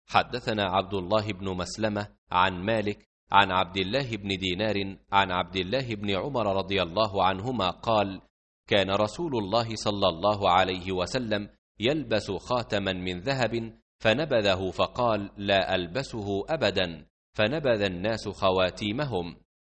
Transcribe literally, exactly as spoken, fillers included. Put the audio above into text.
حدثنا عبد الله بن مسلمة عن مالك عن عبد الله بن دينار عن عبد الله بن عمر رضي الله عنهما قال: كان رسول الله صلى الله عليه وسلم يلبس خاتما من ذهب فنبذه فقال: لا ألبسه أبدا، فنبذ الناس خواتيمهم.